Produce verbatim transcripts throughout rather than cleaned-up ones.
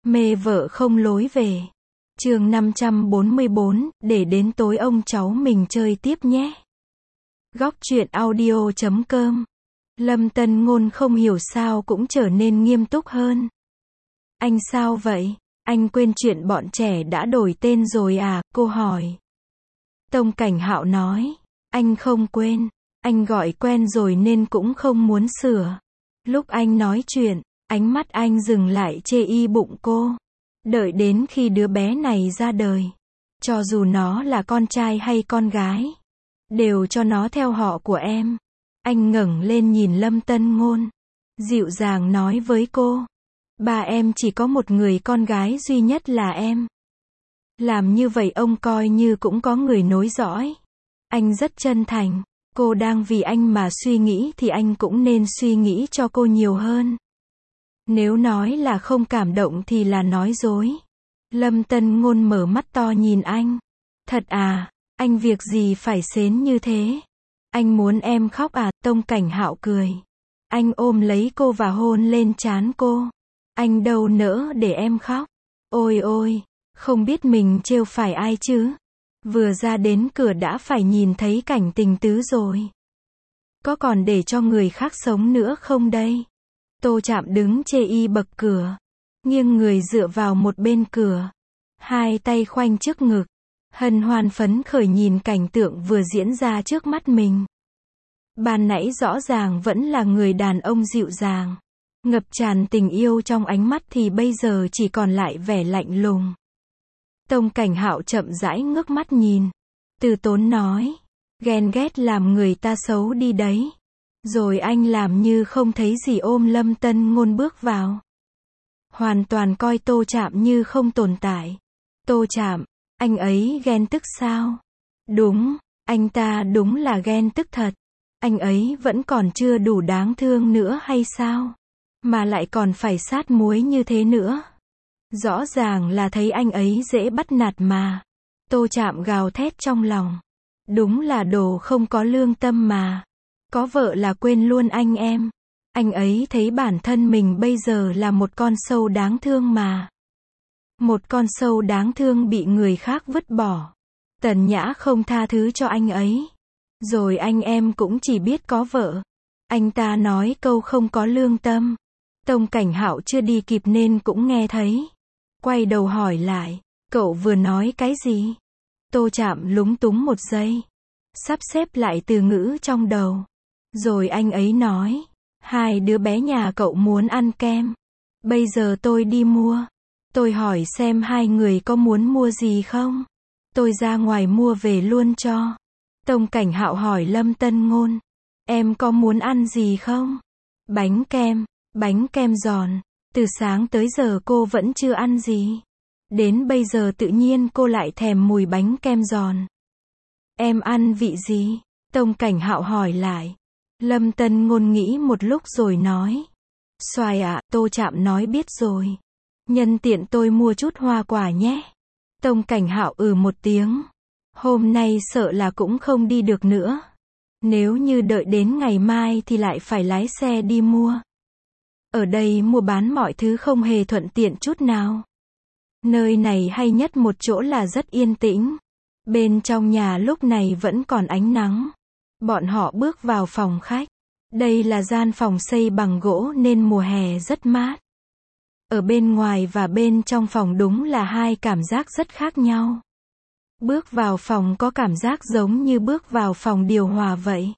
Mê vợ không lối về. Chương năm trăm bốn mươi bốn, để đến tối ông cháu mình chơi tiếp nhé. Góc truyện audio chấm com. Lâm Tân Ngôn không hiểu sao cũng trở nên nghiêm túc hơn. Anh sao vậy? Anh quên chuyện bọn trẻ đã đổi tên rồi à? Cô hỏi. Tông Cảnh Hạo nói. Anh không quên. Anh gọi quen rồi nên cũng không muốn sửa. Lúc anh nói chuyện, ánh mắt anh dừng lại chê y bụng cô. Đợi đến khi đứa bé này ra đời, cho dù nó là con trai hay con gái, đều cho nó theo họ của em. Anh ngẩng lên nhìn Lâm Tân Ngôn, dịu dàng nói với cô. Ba em chỉ có một người con gái duy nhất là em. Làm như vậy ông coi như cũng có người nối dõi. Anh rất chân thành. Cô đang vì anh mà suy nghĩ thì anh cũng nên suy nghĩ cho cô nhiều hơn. Nếu nói là không cảm động thì là nói dối. Lâm Tân Ngôn mở mắt to nhìn anh. Thật à, anh việc gì phải xến như thế? Anh muốn em khóc à? Tông Cảnh Hạo cười. Anh ôm lấy cô và hôn lên trán cô. Anh đâu nỡ để em khóc. Ôi ôi, không biết mình trêu phải ai chứ? Vừa ra đến cửa đã phải nhìn thấy cảnh tình tứ rồi. Có còn để cho người khác sống nữa không đây? Tô Trạm đứng chê y bậc cửa, nghiêng người dựa vào một bên cửa, hai tay khoanh trước ngực, hân hoan phấn khởi nhìn cảnh tượng vừa diễn ra trước mắt mình. Ban nãy rõ ràng vẫn là người đàn ông dịu dàng, ngập tràn tình yêu trong ánh mắt thì bây giờ chỉ còn lại vẻ lạnh lùng. Tông Cảnh Hạo chậm rãi ngước mắt nhìn, từ tốn nói, ghen ghét làm người ta xấu đi đấy. Rồi anh làm như không thấy gì ôm Lâm Tân Ngôn bước vào. Hoàn toàn coi Tô Trạm như không tồn tại. Tô Trạm, anh ấy ghen tức sao? Đúng, anh ta đúng là ghen tức thật. Anh ấy vẫn còn chưa đủ đáng thương nữa hay sao? Mà lại còn phải sát muối như thế nữa. Rõ ràng là thấy anh ấy dễ bắt nạt mà. Tô Trạm gào thét trong lòng. Đúng là đồ không có lương tâm mà. Có vợ là quên luôn anh em. Anh ấy thấy bản thân mình bây giờ là một con sâu đáng thương mà. Một con sâu đáng thương bị người khác vứt bỏ. Tần Nhã không tha thứ cho anh ấy. Rồi anh em cũng chỉ biết có vợ. Anh ta nói câu không có lương tâm. Tông Cảnh Hạo chưa đi kịp nên cũng nghe thấy. Quay đầu hỏi lại, cậu vừa nói cái gì? Tô Trạm lúng túng một giây, sắp xếp lại từ ngữ trong đầu. Rồi anh ấy nói, hai đứa bé nhà cậu muốn ăn kem. Bây giờ tôi đi mua. Tôi hỏi xem hai người có muốn mua gì không? Tôi ra ngoài mua về luôn cho. Tông Cảnh Hạo hỏi Lâm Tân Ngôn, em có muốn ăn gì không? Bánh kem, bánh kem giòn. Từ sáng tới giờ cô vẫn chưa ăn gì. Đến bây giờ tự nhiên cô lại thèm mùi bánh kem giòn. Em ăn vị gì? Tông Cảnh Hạo hỏi lại. Lâm Tân Ngôn nghĩ một lúc rồi nói. Xoài ạ, Tô Trạm nói biết rồi. Nhân tiện tôi mua chút hoa quả nhé. Tông Cảnh Hạo ừ một tiếng. Hôm nay sợ là cũng không đi được nữa. Nếu như đợi đến ngày mai thì lại phải lái xe đi mua. Ở đây mua bán mọi thứ không hề thuận tiện chút nào. Nơi này hay nhất một chỗ là rất yên tĩnh. Bên trong nhà lúc này vẫn còn ánh nắng. Bọn họ bước vào phòng khách. Đây là gian phòng xây bằng gỗ nên mùa hè rất mát. Ở bên ngoài và bên trong phòng đúng là hai cảm giác rất khác nhau. Bước vào phòng có cảm giác giống như bước vào phòng điều hòa vậy.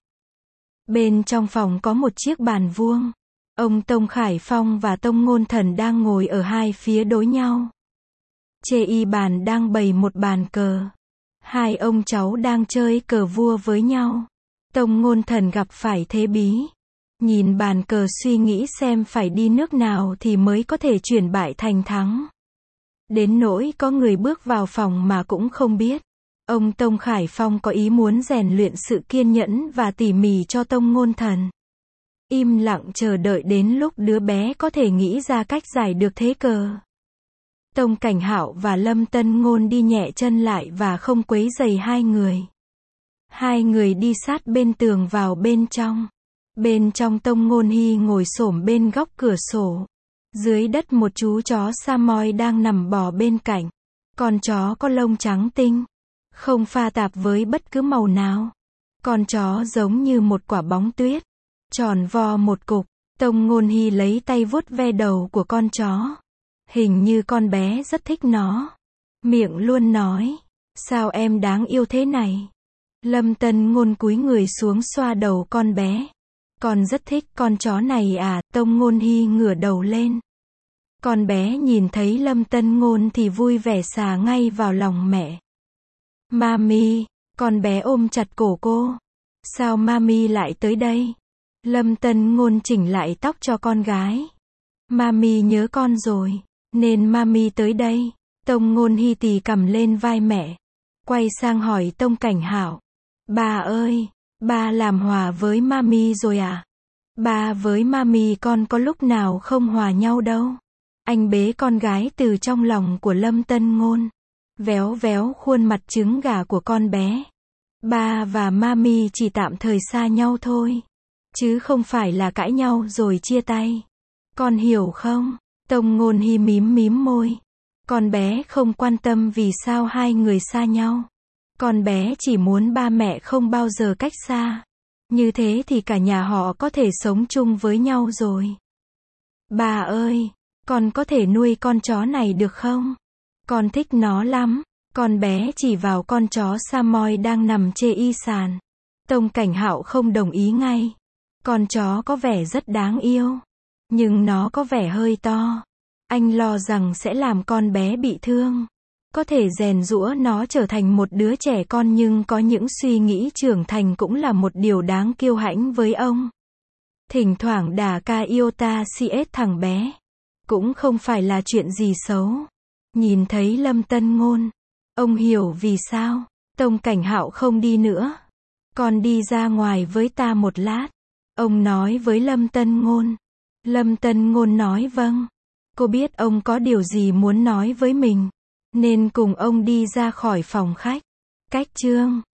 Bên trong phòng có một chiếc bàn vuông. Ông Tông Khải Phong và Tông Ngôn Thần đang ngồi ở hai phía đối nhau. Chê y bàn đang bày một bàn cờ. Hai ông cháu đang chơi cờ vua với nhau. Tông Ngôn Thần gặp phải thế bí. Nhìn bàn cờ suy nghĩ xem phải đi nước nào thì mới có thể chuyển bại thành thắng. Đến nỗi có người bước vào phòng mà cũng không biết. Ông Tông Khải Phong có ý muốn rèn luyện sự kiên nhẫn và tỉ mỉ cho Tông Ngôn Thần. Im lặng chờ đợi đến lúc đứa bé có thể nghĩ ra cách giải được thế cờ. Tông Cảnh Hạo và Lâm Tân Ngôn đi nhẹ chân lại và không quấy rầy hai người. Hai người đi sát bên tường vào bên trong. Bên trong Tông Ngôn Hy ngồi xổm bên góc cửa sổ. Dưới đất một chú chó Samoyed đang nằm bò bên cạnh. Con chó có lông trắng tinh, không pha tạp với bất cứ màu nào. Con chó giống như một quả bóng tuyết, tròn vo một cục. Tông Ngôn Hy lấy tay vuốt ve đầu của con chó. Hình như con bé rất thích nó. Miệng luôn nói, sao em đáng yêu thế này. Lâm Tân Ngôn cúi người xuống xoa đầu con bé. Con rất thích con chó này à, Tông Ngôn Hy ngửa đầu lên. Con bé nhìn thấy Lâm Tân Ngôn thì vui vẻ xà ngay vào lòng mẹ. Mami, con bé ôm chặt cổ cô. Sao Mami lại tới đây? Lâm Tân Ngôn chỉnh lại tóc cho con gái. Mami nhớ con rồi, nên Mami tới đây. Tông Ngôn Hy tì cầm lên vai mẹ. Quay sang hỏi Tông Cảnh Hạo. Ba ơi, ba làm hòa với Mami rồi à? Ba với Mami con có lúc nào không hòa nhau đâu. Anh bế con gái từ trong lòng của Lâm Tân Ngôn. Véo véo khuôn mặt trứng gà của con bé. Ba và Mami chỉ tạm thời xa nhau thôi. Chứ không phải là cãi nhau rồi chia tay. Con hiểu không? Tông Ngôn Hy mím mím môi. Con bé không quan tâm vì sao hai người xa nhau. Con bé chỉ muốn ba mẹ không bao giờ cách xa. Như thế thì cả nhà họ có thể sống chung với nhau rồi. Bà ơi, con có thể nuôi con chó này được không? Con thích nó lắm. Con bé chỉ vào con chó Samoyed đang nằm chê y sàn. Tông Cảnh Hạo không đồng ý ngay. Con chó có vẻ rất đáng yêu. Nhưng nó có vẻ hơi to. Anh lo rằng sẽ làm con bé bị thương. Có thể rèn giũa nó trở thành một đứa trẻ con nhưng có những suy nghĩ trưởng thành cũng là một điều đáng kiêu hãnh với ông. Thỉnh thoảng đả ca iota cs thằng bé. Cũng không phải là chuyện gì xấu. Nhìn thấy Lâm Tân Ngôn. Ông hiểu vì sao. Tông Cảnh Hạo không đi nữa. Con đi ra ngoài với ta một lát. Ông nói với Lâm Tân Ngôn. Lâm Tân Ngôn nói vâng. Cô biết ông có điều gì muốn nói với mình. Nên cùng ông đi ra khỏi phòng khách. Cách chương